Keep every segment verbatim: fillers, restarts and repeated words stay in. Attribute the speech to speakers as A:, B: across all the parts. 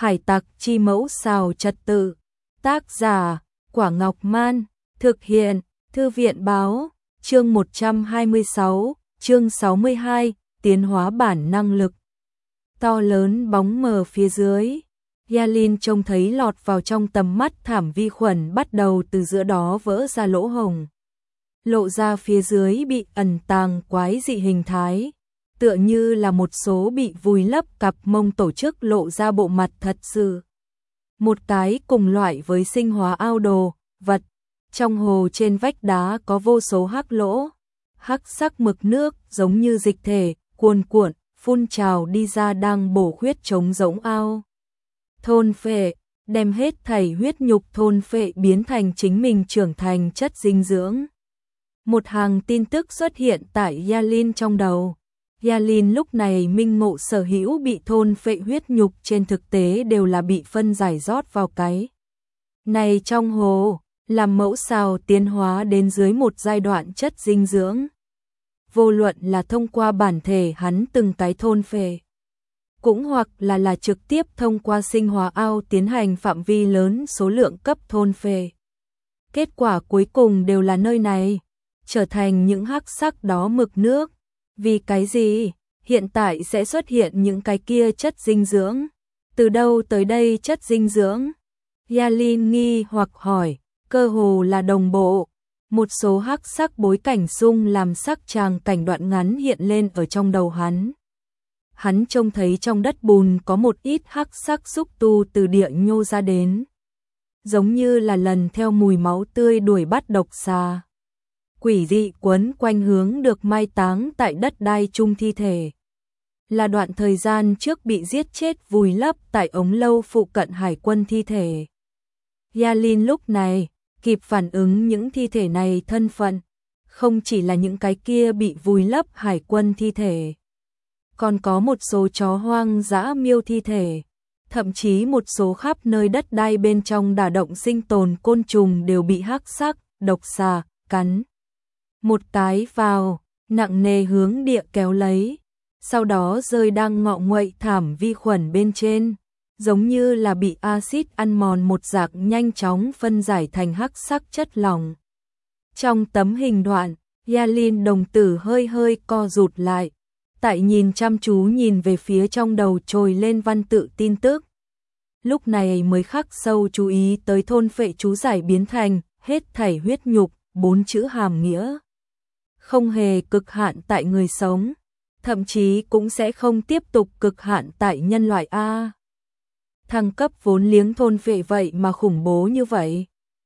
A: Hải tặc chi mẫu xào trật tự. Tác giả, Quả Ngọc Man. Thực hiện, Thư viện Báo. Chương một trăm hai mươi sáu, chương sáu mươi hai, tiến hóa bản năng lực. To lớn bóng mờ phía dưới. Yalin trông thấy lọt vào trong tầm mắt thảm vi khuẩn bắt đầu từ giữa đó vỡ ra lỗ hồng. Lộ ra phía dưới bị ẩn tàng quái dị hình thái. Tựa như là một số bị vùi lấp cặp mông tổ chức lộ ra bộ mặt thật sự. Một cái cùng loại với sinh hóa ao đồ, vật. Trong hồ trên vách đá có vô số hắc lỗ. Hắc sắc mực nước giống như dịch thể, cuồn cuộn, phun trào đi ra đang bổ huyết trống rỗng ao. Thôn phệ, đem hết thảy huyết nhục thôn phệ biến thành chính mình trưởng thành chất dinh dưỡng. Một hàng tin tức xuất hiện tại Yalin trong đầu. Yalin lúc này minh ngộ sở hữu bị thôn phệ huyết nhục trên thực tế đều là bị phân giải rót vào cái này trong hồ, làm mẫu xào tiến hóa đến dưới một giai đoạn chất dinh dưỡng. Vô luận là thông qua bản thể hắn từng cái thôn phệ, cũng hoặc là là trực tiếp thông qua sinh hóa ao tiến hành phạm vi lớn số lượng cấp thôn phệ. Kết quả cuối cùng đều là nơi này, trở thành những hắc sắc đó mực nước. Vì cái gì? Hiện tại sẽ xuất hiện những cái kia chất dinh dưỡng. Từ đâu tới đây chất dinh dưỡng? Yalin nghi hoặc hỏi, cơ hồ là đồng bộ. Một số hắc sắc bối cảnh sung làm sắc tràng cảnh đoạn ngắn hiện lên ở trong đầu hắn. Hắn trông thấy trong đất bùn có một ít hắc sắc xúc tu từ địa nhô ra đến. Giống như là lần theo mùi máu tươi đuổi bắt độc xà. Quỷ dị quấn quanh hướng được mai táng tại đất đai chung thi thể. Là đoạn thời gian trước bị giết chết vùi lấp tại ống lâu phụ cận hải quân thi thể. Yalin lúc này kịp phản ứng những thi thể này thân phận, không chỉ là những cái kia bị vùi lấp hải quân thi thể. Còn có một số chó hoang dã miêu thi thể, thậm chí một số khắp nơi đất đai bên trong đả động sinh tồn côn trùng đều bị hắc sắc, độc xà, cắn. Một cái vào, nặng nề hướng địa kéo lấy, sau đó rơi đang ngọ nguậy thảm vi khuẩn bên trên, giống như là bị axit ăn mòn một dạng nhanh chóng phân giải thành hắc sắc chất lỏng. Trong tấm hình đoạn, Yalin đồng tử hơi hơi co rụt lại, tại nhìn chăm chú nhìn về phía trong đầu trồi lên văn tự tin tức. Lúc này mới khắc sâu chú ý tới thôn phệ chú giải biến thành hết thảy huyết nhục, bốn chữ hàm nghĩa. Không hề cực hạn tại người sống, thậm chí cũng sẽ không tiếp tục cực hạn tại nhân loại A. Thăng cấp vốn liếng thôn phệ vậy mà khủng bố như vậy.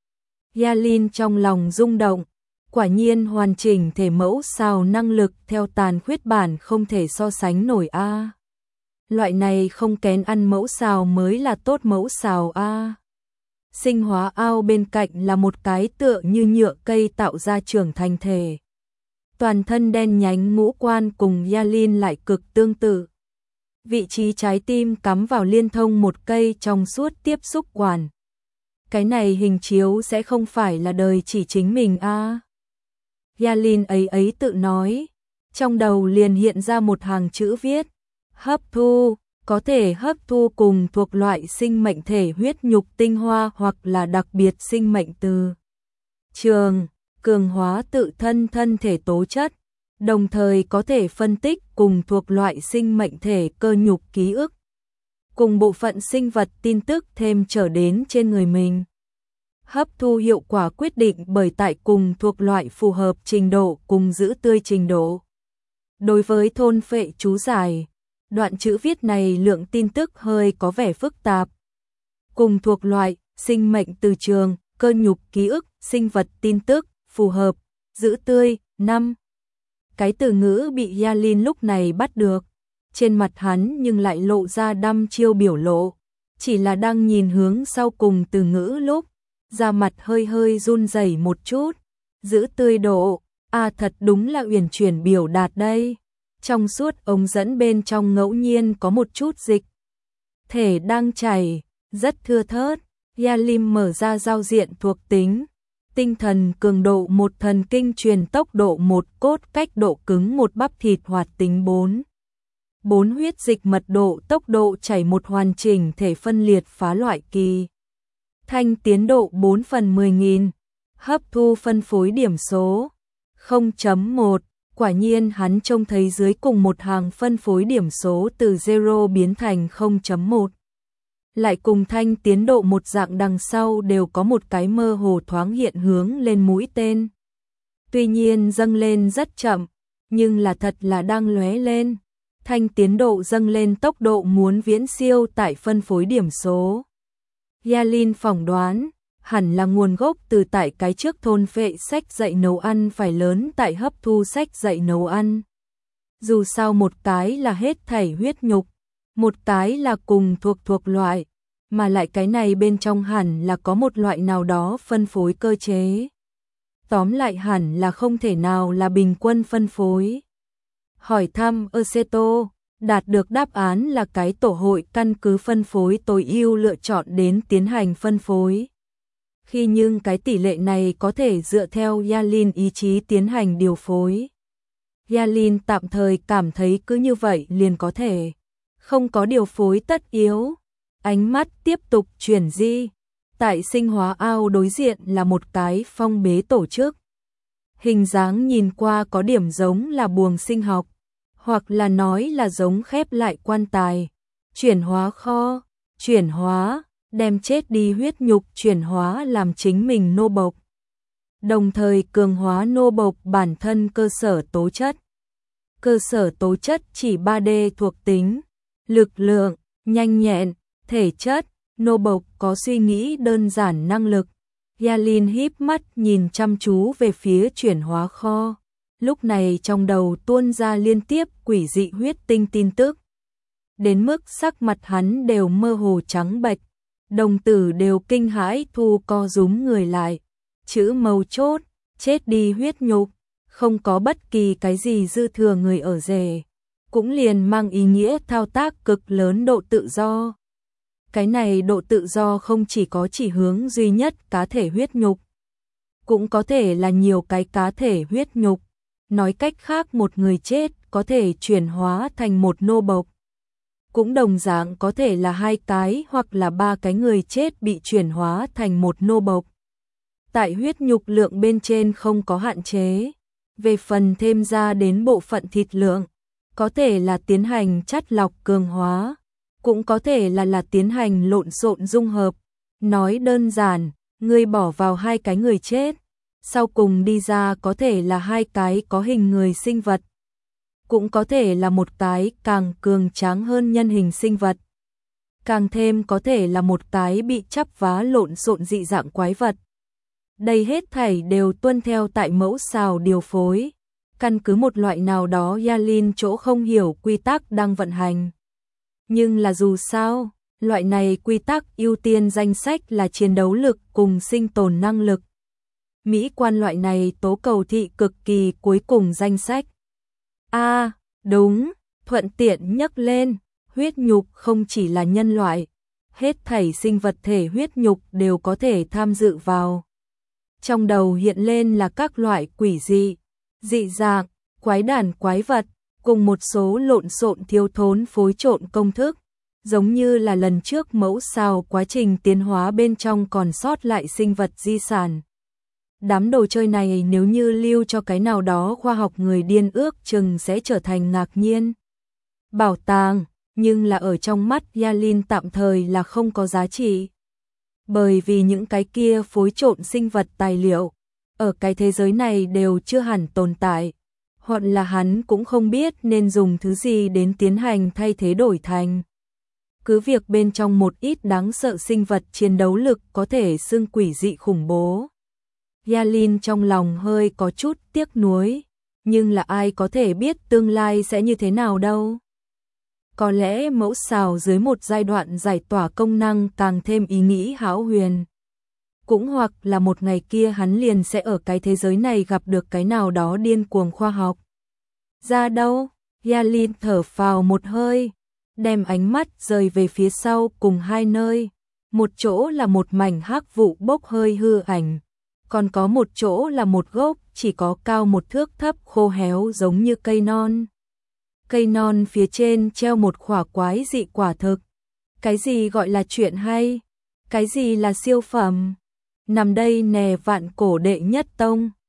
A: Yalin trong lòng rung động, quả nhiên hoàn chỉnh thể mẫu xào năng lực theo tàn khuyết bản không thể so sánh nổi A. Loại này không kén ăn mẫu xào mới là tốt mẫu xào A. Sinh hóa ao bên cạnh là một cái tựa như nhựa cây tạo ra trưởng thành thể. Toàn thân đen nhánh ngũ quan cùng Yalin lại cực tương tự. Vị trí trái tim cắm vào liên thông một cây trong suốt tiếp xúc quản. Cái này hình chiếu sẽ không phải là đời chỉ chính mình a. À. Yalin ấy ấy tự nói, trong đầu liền hiện ra một hàng chữ viết, hấp thu, có thể hấp thu cùng thuộc loại sinh mệnh thể huyết nhục tinh hoa hoặc là đặc biệt sinh mệnh từ trường. Cường hóa tự thân thân thể tố chất, đồng thời có thể phân tích cùng thuộc loại sinh mệnh thể cơ nhục ký ức, cùng bộ phận sinh vật tin tức thêm trở đến trên người mình. Hấp thu hiệu quả quyết định bởi tại cùng thuộc loại phù hợp trình độ cùng giữ tươi trình độ. Đối với thôn phệ chú giải, đoạn chữ viết này lượng tin tức hơi có vẻ phức tạp. Cùng thuộc loại, sinh mệnh từ trường, cơ nhục ký ức, sinh vật tin tức, phù hợp, giữ tươi, năm. Cái từ ngữ bị Yalin lúc này bắt được, trên mặt hắn nhưng lại lộ ra đăm chiêu biểu lộ, chỉ là đang nhìn hướng sau cùng từ ngữ lúc, da mặt hơi hơi run rẩy một chút, giữ tươi độ, à thật đúng là uyển chuyển biểu đạt đây. Trong suốt ống dẫn bên trong ngẫu nhiên có một chút dịch thể đang chảy, rất thưa thớt. Yalin mở ra giao diện thuộc tính. Tinh thần cường độ một, thần kinh truyền tốc độ một, cốt cách độ cứng một, bắp thịt hoạt tính bốn. bốn huyết dịch mật độ tốc độ chảy một hoàn chỉnh thể phân liệt phá loại kỳ. Thanh tiến độ bốn phần mười nghìn. Hấp thu phân phối điểm số không chấm một. Quả nhiên hắn trông thấy dưới cùng một hàng phân phối điểm số từ zero biến thành không chấm một. Lại cùng thanh tiến độ một dạng đằng sau đều có một cái mơ hồ thoáng hiện hướng lên mũi tên. Tuy nhiên dâng lên rất chậm, nhưng là thật là đang lóe lên. Thanh tiến độ dâng lên tốc độ muốn viễn siêu tại phân phối điểm số. Yalin phỏng đoán, hẳn là nguồn gốc từ tại cái trước thôn phệ sách dạy nấu ăn phải lớn tại hấp thu sách dạy nấu ăn. Dù sao một cái là hết thảy huyết nhục, một cái là cùng thuộc thuộc loại, mà lại cái này bên trong hẳn là có một loại nào đó phân phối cơ chế. Tóm lại hẳn là không thể nào là bình quân phân phối. Hỏi thăm Aceto, đạt được đáp án là cái tổ hội căn cứ phân phối tối ưu lựa chọn đến tiến hành phân phối. Khi nhưng cái tỷ lệ này có thể dựa theo Yalin ý chí tiến hành điều phối. Yalin tạm thời cảm thấy cứ như vậy liền có thể. Không có điều phối tất yếu. Ánh mắt tiếp tục chuyển di. Tại sinh hóa ao đối diện là một cái phong bế tổ chức. Hình dáng nhìn qua có điểm giống là buồng sinh học, hoặc là nói là giống khép lại quan tài. Chuyển hóa kho, chuyển hóa, đem chết đi huyết nhục chuyển hóa làm chính mình nô bộc. Đồng thời cường hóa nô bộc bản thân cơ sở tố chất. Cơ sở tố chất chỉ ba D thuộc tính, lực lượng, nhanh nhẹn, thể chất, nô bộc có suy nghĩ đơn giản năng lực. Yalin híp mắt nhìn chăm chú về phía chuyển hóa kho. Lúc này trong đầu tuôn ra liên tiếp quỷ dị huyết tinh tin tức. Đến mức sắc mặt hắn đều mơ hồ trắng bệch, đồng tử đều kinh hãi thu co rúm người lại. Chữ mấu chốt, chết đi huyết nhục, không có bất kỳ cái gì dư thừa người ở rể, cũng liền mang ý nghĩa thao tác cực lớn độ tự do. Cái này độ tự do không chỉ có chỉ hướng duy nhất cá thể huyết nhục, cũng có thể là nhiều cái cá thể huyết nhục. Nói cách khác một người chết có thể chuyển hóa thành một nô bộc. Cũng đồng dạng có thể là hai cái hoặc là ba cái người chết bị chuyển hóa thành một nô bộc. Tại huyết nhục lượng bên trên không có hạn chế. Về phần thêm ra đến bộ phận thịt lượng, có thể là tiến hành chắt lọc cường hóa, cũng có thể là là tiến hành lộn xộn dung hợp. Nói đơn giản, người bỏ vào hai cái người chết, sau cùng đi ra có thể là hai cái có hình người sinh vật, cũng có thể là một cái càng cường tráng hơn nhân hình sinh vật, càng thêm có thể là một cái bị chắp vá lộn xộn dị dạng quái vật. Đây hết thảy đều tuân theo tại mẫu xào điều phối, căn cứ một loại nào đó Yalin chỗ không hiểu quy tắc đang vận hành. Nhưng là dù sao, loại này quy tắc ưu tiên danh sách là chiến đấu lực cùng sinh tồn năng lực. Mỹ quan loại này tố cầu thị cực kỳ cuối cùng danh sách. A, à, đúng, thuận tiện nhắc lên, huyết nhục không chỉ là nhân loại, hết thảy sinh vật thể huyết nhục đều có thể tham dự vào. Trong đầu hiện lên là các loại quỷ dị, dị dạng, quái đản quái vật, cùng một số lộn xộn thiếu thốn phối trộn công thức, giống như là lần trước mẫu sao quá trình tiến hóa bên trong còn sót lại sinh vật di sản. Đám đồ chơi này nếu như lưu cho cái nào đó khoa học người điên ước chừng sẽ trở thành ngạc nhiên bảo tàng, nhưng là ở trong mắt Yalin tạm thời là không có giá trị. Bởi vì những cái kia phối trộn sinh vật tài liệu, ở cái thế giới này đều chưa hẳn tồn tại, hoặc là hắn cũng không biết nên dùng thứ gì đến tiến hành thay thế đổi thành. Cứ việc bên trong một ít đáng sợ sinh vật chiến đấu lực có thể xưng quỷ dị khủng bố. Yalin trong lòng hơi có chút tiếc nuối, nhưng là ai có thể biết tương lai sẽ như thế nào đâu. Có lẽ mẫu xào dưới một giai đoạn giải tỏa công năng càng thêm ý nghĩ hão huyền. Cũng hoặc là một ngày kia hắn liền sẽ ở cái thế giới này gặp được cái nào đó điên cuồng khoa học. Ra đâu? Yalin thở phào một hơi, đem ánh mắt rời về phía sau cùng hai nơi. Một chỗ là một mảnh hắc vụ bốc hơi hư ảnh, còn có một chỗ là một gốc chỉ có cao một thước thấp khô héo giống như cây non. Cây non phía trên treo một khỏa quái dị quả thực. Cái gì gọi là chuyện hay? Cái gì là siêu phẩm? Nằm đây nè vạn cổ đệ nhất tông.